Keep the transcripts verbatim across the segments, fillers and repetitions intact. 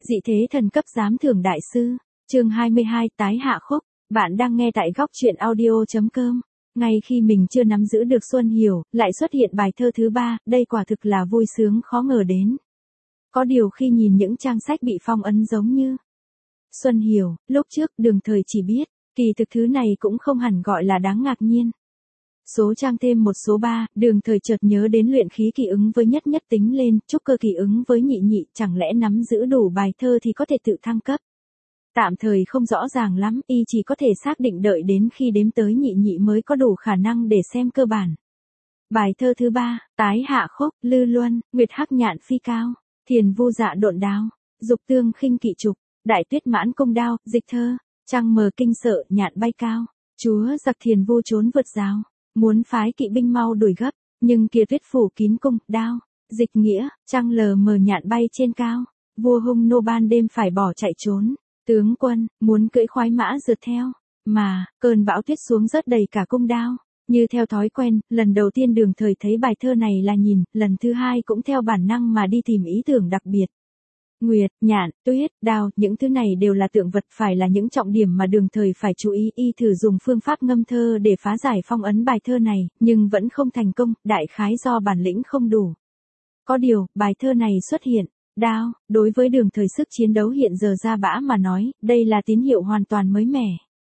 Dị thế thần cấp giám thưởng đại sư, chương hai mươi hai tái hạ khúc, bạn đang nghe tại góc truyện audio.com. Ngay khi mình chưa nắm giữ được Xuân Hiểu, lại xuất hiện bài thơ thứ ba, đây quả thực là vui sướng khó ngờ đến. Có điều khi nhìn những trang sách bị phong ấn giống như Xuân Hiểu, lúc trước Đường Thời chỉ biết, kỳ thực thứ này cũng không hẳn gọi là đáng ngạc nhiên. Số trang thêm một số ba, Đường Thời chợt nhớ đến luyện khí kỳ ứng với nhất nhất tính lên, trúc cơ kỳ ứng với nhị nhị, chẳng lẽ nắm giữ đủ bài thơ thì có thể tự thăng cấp. Tạm thời không rõ ràng lắm, y chỉ có thể xác định đợi đến khi đếm tới nhị nhị mới có đủ khả năng để xem cơ bản. Bài thơ thứ ba, tái hạ khúc, lư luân, nguyệt hắc nhạn phi cao, thiền vu dạ độn đáo, dục tương khinh kỵ trục, đại tuyết mãn cung đao, dịch thơ, trăng mờ kinh sợ, nhạn bay cao, chúa giặc thiền vu trốn vượt rào, muốn phái kỵ binh mau đuổi gấp, nhưng kia tuyết phủ kín cung, đao, dịch nghĩa, trăng lờ mờ nhạn bay trên cao, vua hung nô ban đêm phải bỏ chạy trốn, tướng quân, muốn cưỡi khoái mã rượt theo, mà, cơn bão tuyết xuống rớt đầy cả cung đao. Như theo thói quen, lần đầu tiên Đường Thời thấy bài thơ này là nhìn, lần thứ hai cũng theo bản năng mà đi tìm ý tưởng đặc biệt. Nguyệt, nhạn, tuyết, đao, những thứ này đều là tượng vật, phải là những trọng điểm mà Đường Thời phải chú ý. Y thử dùng phương pháp ngâm thơ để phá giải phong ấn bài thơ này, nhưng vẫn không thành công, đại khái do bản lĩnh không đủ. Có điều, bài thơ này xuất hiện, đao, đối với Đường Thời sức chiến đấu hiện giờ ra bã mà nói, đây là tín hiệu hoàn toàn mới mẻ.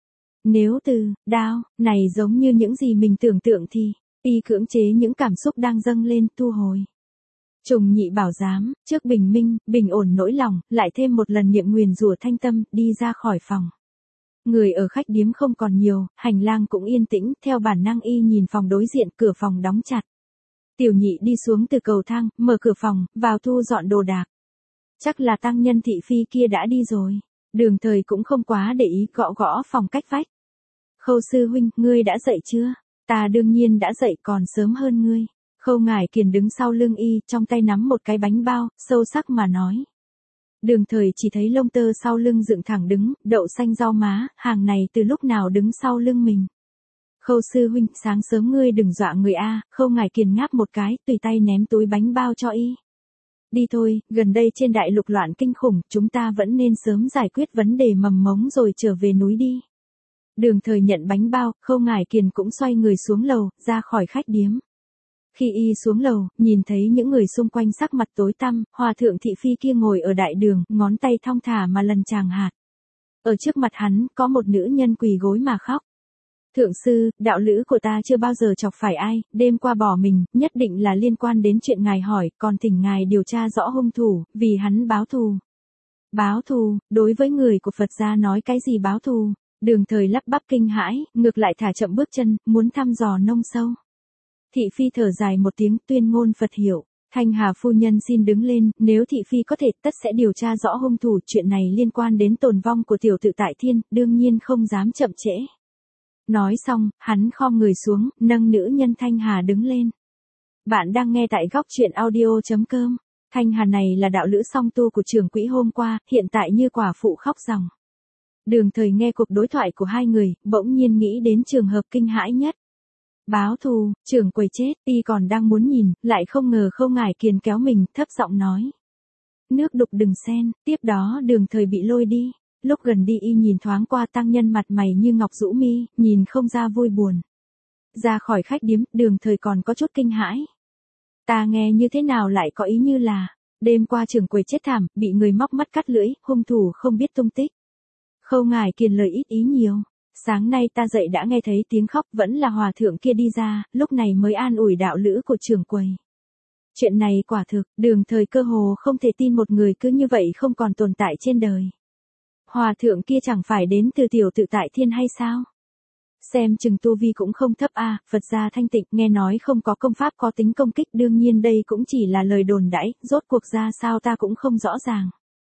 Nếu từ, đao, này giống như những gì mình tưởng tượng thì, y cưỡng chế những cảm xúc đang dâng lên, thu hồi. Trùng nhị bảo giám, trước bình minh, bình ổn nỗi lòng, lại thêm một lần niệm nguyền rủa thanh tâm, đi ra khỏi phòng. Người ở khách điếm không còn nhiều, hành lang cũng yên tĩnh, theo bản năng y nhìn phòng đối diện, cửa phòng đóng chặt. Tiểu nhị đi xuống từ cầu thang, mở cửa phòng, vào thu dọn đồ đạc. Chắc là tăng nhân thị phi kia đã đi rồi. Đường Thời cũng không quá để ý, gõ gõ phòng cách vách. Khâu sư huynh, ngươi đã dậy chưa? Ta đương nhiên đã dậy, còn sớm hơn ngươi. Khâu Ngải Kiền đứng sau lưng y, trong tay nắm một cái bánh bao, sâu sắc mà nói. Đường Thời chỉ thấy lông tơ sau lưng dựng thẳng đứng, đậu xanh rau má, hàng này từ lúc nào đứng sau lưng mình. Khâu sư huynh, sáng sớm ngươi đừng dọa người a. Khâu Ngải Kiền ngáp một cái, tùy tay ném túi bánh bao cho y. Đi thôi, gần đây trên đại lục loạn kinh khủng, chúng ta vẫn nên sớm giải quyết vấn đề mầm mống rồi trở về núi đi. Đường Thời nhận bánh bao, Khâu Ngải Kiền cũng xoay người xuống lầu, ra khỏi khách điếm. Khi y xuống lầu, nhìn thấy những người xung quanh sắc mặt tối tăm, hòa thượng thị phi kia ngồi ở đại đường, ngón tay thong thả mà lần tràng hạt. Ở trước mặt hắn, có một nữ nhân quỳ gối mà khóc. Thượng sư, đạo lữ của ta chưa bao giờ chọc phải ai, đêm qua bỏ mình, nhất định là liên quan đến chuyện ngài hỏi, còn thỉnh ngài điều tra rõ hung thủ, vì hắn báo thù. Báo thù, đối với người của Phật gia nói cái gì báo thù? Đường Thời lắp bắp kinh hãi, ngược lại thả chậm bước chân, muốn thăm dò nông sâu. Thị phi thở dài một tiếng, tuyên ngôn Phật hiểu. Thanh Hà phu nhân xin đứng lên, nếu thị phi có thể, tất sẽ điều tra rõ hung thủ, chuyện này liên quan đến tồn vong của tiểu tự tại thiên, đương nhiên không dám chậm trễ. Nói xong, hắn khom người xuống, nâng nữ nhân Thanh Hà đứng lên. Bạn đang nghe tại góc truyện audio.com. Thanh Hà này là đạo lữ song tu của trưởng quỹ hôm qua, hiện tại như quả phụ khóc ròng. Đường Thời nghe cuộc đối thoại của hai người, bỗng nhiên nghĩ đến trường hợp kinh hãi nhất. Báo thù, trưởng quầy chết, y còn đang muốn nhìn, lại không ngờ Khâu Ngải Kiền kéo mình, thấp giọng nói. Nước đục đừng xen, tiếp đó Đường Thời bị lôi đi. Lúc gần đi y nhìn thoáng qua tăng nhân mặt mày như ngọc rũ mi, nhìn không ra vui buồn. Ra khỏi khách điếm, Đường Thời còn có chút kinh hãi. Ta nghe như thế nào lại có ý như là, đêm qua trưởng quầy chết thảm, bị người móc mắt cắt lưỡi, hung thủ không biết tung tích. Khâu Ngải Kiền lời ít ý nhiều. Sáng nay ta dậy đã nghe thấy tiếng khóc, vẫn là hòa thượng kia đi ra, lúc này mới an ủi đạo lữ của trưởng quầy. Chuyện này quả thực, Đường Thời cơ hồ không thể tin một người cứ như vậy không còn tồn tại trên đời. Hòa thượng kia chẳng phải đến từ tiểu tự tại thiên hay sao? Xem chừng tu vi cũng không thấp a, à, Phật gia thanh tịnh, nghe nói không có công pháp có tính công kích, đương nhiên đây cũng chỉ là lời đồn đãi, rốt cuộc ra sao ta cũng không rõ ràng.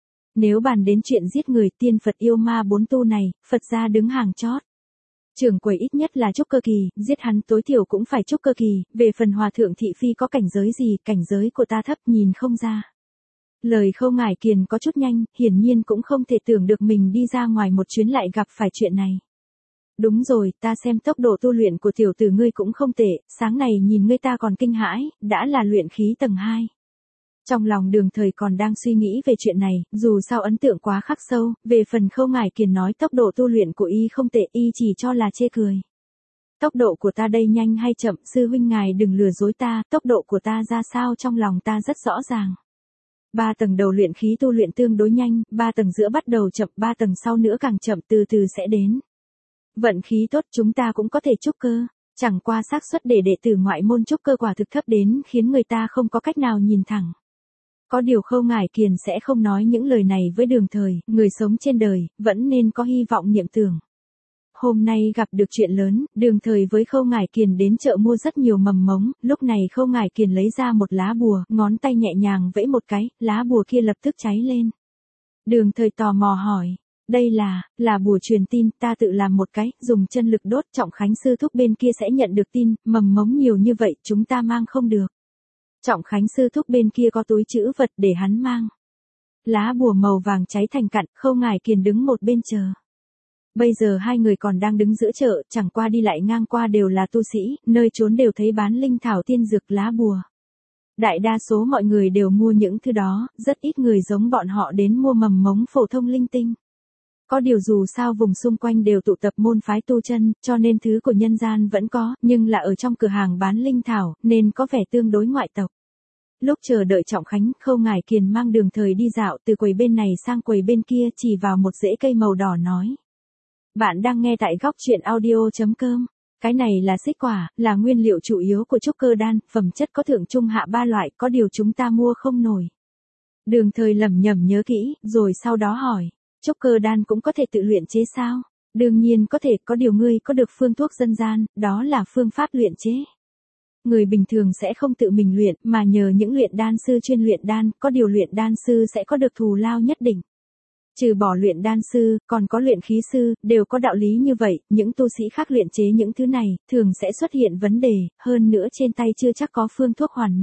Nếu bàn đến chuyện giết người, tiên Phật yêu ma bốn tu này, Phật gia đứng hàng chót. Trưởng quầy ít nhất là trúc cơ kỳ, giết hắn tối thiểu cũng phải trúc cơ kỳ, về phần hòa thượng thị phi có cảnh giới gì, cảnh giới của ta thấp nhìn không ra. Lời Khâu Ngải Kiền có chút nhanh, hiển nhiên cũng không thể tưởng được mình đi ra ngoài một chuyến lại gặp phải chuyện này. Đúng rồi, ta xem tốc độ tu luyện của tiểu tử ngươi cũng không tệ, sáng này nhìn ngươi ta còn kinh hãi, đã là luyện khí tầng hai. Trong lòng Đường Thời còn đang suy nghĩ về chuyện này, dù sao ấn tượng quá khắc sâu, về phần Khâu Ngải Kiền nói tốc độ tu luyện của y không tệ, y chỉ cho là chê cười. Tốc độ của ta đây nhanh hay chậm, sư huynh ngài đừng lừa dối ta, tốc độ của ta ra sao trong lòng ta rất rõ ràng. Ba tầng đầu luyện khí tu luyện tương đối nhanh, ba tầng giữa bắt đầu chậm, ba tầng sau nữa càng chậm, từ từ sẽ đến. Vận khí tốt chúng ta cũng có thể trúc cơ, chẳng qua xác suất để đệ tử ngoại môn trúc cơ quả thực thấp đến khiến người ta không có cách nào nhìn thẳng. Có điều Khâu Ngải Kiền sẽ không nói những lời này với Đường Thời, người sống trên đời, vẫn nên có hy vọng niệm tưởng. Hôm nay gặp được chuyện lớn, Đường Thời với Khâu Ngải Kiền đến chợ mua rất nhiều mầm mống, lúc này Khâu Ngải Kiền lấy ra một lá bùa, ngón tay nhẹ nhàng vẫy một cái, lá bùa kia lập tức cháy lên. Đường Thời tò mò hỏi, đây là, là bùa truyền tin, ta tự làm một cái, dùng chân lực đốt, Trọng Khánh sư thúc bên kia sẽ nhận được tin, mầm mống nhiều như vậy, chúng ta mang không được. Trọng Khánh sư thúc bên kia có túi trữ vật để hắn mang. Lá bùa màu vàng cháy thành cặn, Khâu Ngải Kiền đứng một bên chờ. Bây giờ hai người còn đang đứng giữa chợ, chẳng qua đi lại ngang qua đều là tu sĩ, nơi trốn đều thấy bán linh thảo tiên dược lá bùa. Đại đa số mọi người đều mua những thứ đó, rất ít người giống bọn họ đến mua mầm mống phổ thông linh tinh. Có điều dù sao vùng xung quanh đều tụ tập môn phái tu chân, cho nên thứ của nhân gian vẫn có, nhưng là ở trong cửa hàng bán linh thảo, nên có vẻ tương đối ngoại tộc. Lúc chờ đợi Trọng Khánh, Khâu Ngải Kiền mang Đường Thời đi dạo từ quầy bên này sang quầy bên kia, chỉ vào một rễ cây màu đỏ nói. Bạn đang nghe tại góc truyện audio chấm com. Cái này là xích quả, là nguyên liệu chủ yếu của trúc cơ đan, phẩm chất có thượng trung hạ ba loại, có điều chúng ta mua không nổi. Đường Thời lẩm nhẩm nhớ kỹ, rồi sau đó hỏi, trúc cơ đan cũng có thể tự luyện chế sao? Đương nhiên có thể, có điều ngươi có được phương thuốc dân gian, đó là phương pháp luyện chế. Người bình thường sẽ không tự mình luyện, mà nhờ những luyện đan sư chuyên luyện đan, có điều luyện đan sư sẽ có được thù lao nhất định. Trừ bỏ luyện đan sư, còn có luyện khí sư, đều có đạo lý như vậy, những tu sĩ khác luyện chế những thứ này, thường sẽ xuất hiện vấn đề, hơn nữa trên tay chưa chắc có phương thuốc hoàn mỹ.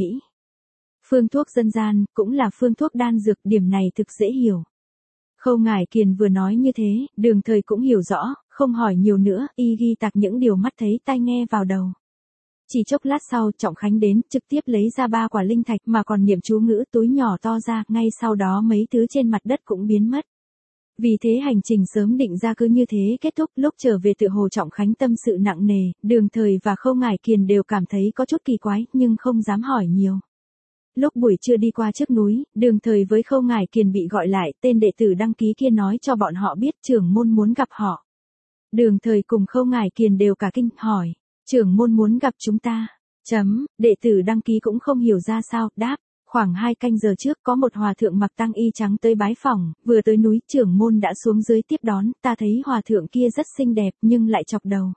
Phương thuốc dân gian, cũng là phương thuốc đan dược, điểm này thực dễ hiểu. Khâu Ngải Kiền vừa nói như thế, Đường Thời cũng hiểu rõ, không hỏi nhiều nữa, y ghi tạc những điều mắt thấy tai nghe vào đầu. Chỉ chốc lát sau, Trọng Khánh đến, trực tiếp lấy ra ba quả linh thạch mà còn niệm chú ngữ, túi nhỏ to ra, ngay sau đó mấy thứ trên mặt đất cũng biến mất. Vì thế hành trình sớm định ra cứ như thế kết thúc, lúc trở về tự hồ Trọng Khánh tâm sự nặng nề, Đường Thời và Khâu Ngải Kiền đều cảm thấy có chút kỳ quái, nhưng không dám hỏi nhiều. Lúc buổi trưa đi qua trước núi, Đường Thời với Khâu Ngải Kiền bị gọi lại, tên đệ tử đăng ký kia nói cho bọn họ biết trưởng môn muốn gặp họ. Đường Thời cùng Khâu Ngải Kiền đều cả kinh, hỏi, trưởng môn muốn gặp chúng ta. Chấm, đệ tử đăng ký cũng không hiểu ra sao, đáp. Khoảng hai canh giờ trước có một hòa thượng mặc tang y trắng tới bái phỏng, vừa tới núi trưởng môn đã xuống dưới tiếp đón, ta thấy hòa thượng kia rất xinh đẹp nhưng lại chọc đầu.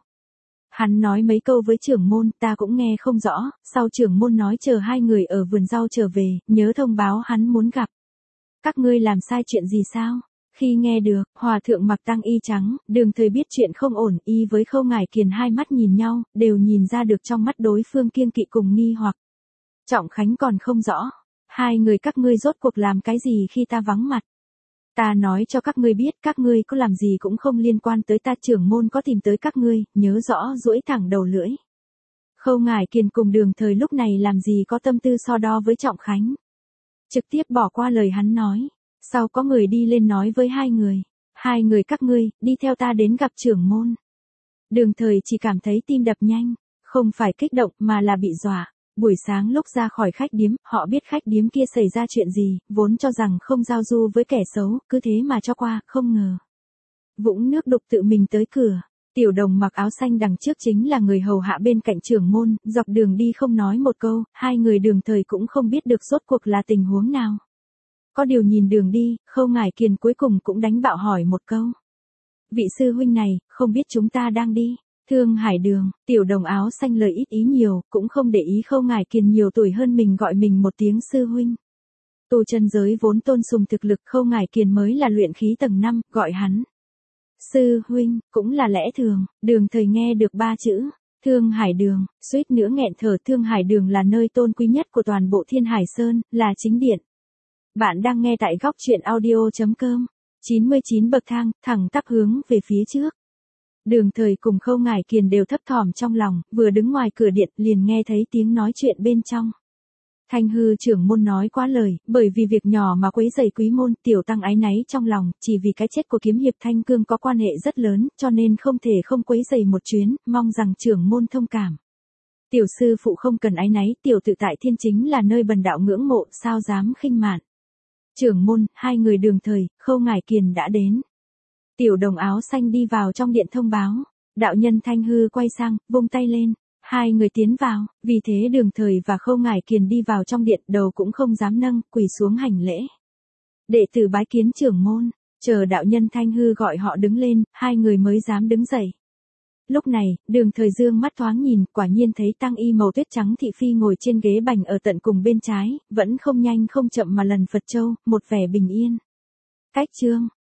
Hắn nói mấy câu với trưởng môn, ta cũng nghe không rõ, sau trưởng môn nói chờ hai người ở vườn rau trở về, nhớ thông báo hắn muốn gặp. Các ngươi làm sai chuyện gì sao? Khi nghe được, hòa thượng mặc tang y trắng, Đường Thời biết chuyện không ổn, y với Khâu Ngải Kiền hai mắt nhìn nhau, đều nhìn ra được trong mắt đối phương kiêng kỵ cùng nghi hoặc. Trọng Khánh còn không rõ. Hai người các ngươi rốt cuộc làm cái gì khi ta vắng mặt? Ta nói cho các ngươi biết, các ngươi có làm gì cũng không liên quan tới ta, trưởng môn có tìm tới các ngươi, nhớ rõ, duỗi thẳng đầu lưỡi. Khâu Ngải Kiền cùng Đường Thời lúc này làm gì có tâm tư so đo với Trọng Khánh. Trực tiếp bỏ qua lời hắn nói. Sau có người đi lên nói với hai người. Hai người các ngươi, đi theo ta đến gặp trưởng môn. Đường Thời chỉ cảm thấy tim đập nhanh. Không phải kích động mà là bị dọa. Buổi sáng lúc ra khỏi khách điếm, họ biết khách điếm kia xảy ra chuyện gì, vốn cho rằng không giao du với kẻ xấu, cứ thế mà cho qua, không ngờ. Vũng nước đục tự mình tới cửa. Tiểu Đồng mặc áo xanh đằng trước chính là người hầu hạ bên cạnh trưởng môn, dọc đường đi không nói một câu, hai người Đường Thời cũng không biết được rốt cuộc là tình huống nào. Có điều nhìn đường đi, Khâu Ngải Kiền cuối cùng cũng đánh bạo hỏi một câu. Vị sư huynh này, không biết chúng ta đang đi. Thương Hải Đường, Tiểu Đồng áo xanh lời ít ý nhiều, cũng không để ý Khâu Ngải Kiền nhiều tuổi hơn mình gọi mình một tiếng sư huynh. Tu chân giới vốn tôn sùng thực lực, Khâu Ngải Kiền mới là luyện khí tầng năm, gọi hắn sư huynh, cũng là lẽ thường. Đường Thời nghe được ba chữ Thương Hải Đường, suýt nữa nghẹn thở. Thương Hải Đường là nơi tôn quý nhất của toàn bộ Thiên Hải Sơn, là chính điện. Bạn đang nghe tại góc truyện audio chấm com. chín mươi chín bậc thang, thẳng tắp hướng về phía trước. Đường Thời cùng Khâu Ngải Kiền đều thấp thỏm trong lòng, vừa đứng ngoài cửa điện liền nghe thấy tiếng nói chuyện bên trong. Thanh hư trưởng môn nói quá lời, bởi vì việc nhỏ mà quấy rầy quý môn, tiểu tăng áy náy trong lòng, chỉ vì cái chết của kiếm hiệp Thanh Cương có quan hệ rất lớn, cho nên không thể không quấy rầy một chuyến, mong rằng trưởng môn thông cảm. Tiểu sư phụ không cần áy náy, tiểu tự tại thiên chính là nơi bần đạo ngưỡng mộ, sao dám khinh mạn. Trưởng môn, hai người Đường Thời, Khâu Ngải Kiền đã đến. Tiểu đồng áo xanh đi vào trong điện thông báo, đạo nhân Thanh hư quay sang, vung tay lên. Hai người tiến vào, vì thế Đường Thời và Khâu Ngải Kiền đi vào trong điện, đầu cũng không dám nâng, quỳ xuống hành lễ. Đệ tử bái kiến trưởng môn, chờ đạo nhân Thanh hư gọi họ đứng lên, hai người mới dám đứng dậy. Lúc này, Đường Thời dương mắt thoáng nhìn, quả nhiên thấy tăng y màu tuyết trắng thị phi ngồi trên ghế bành ở tận cùng bên trái, vẫn không nhanh không chậm mà lần Phật châu, một vẻ bình yên. Cách chương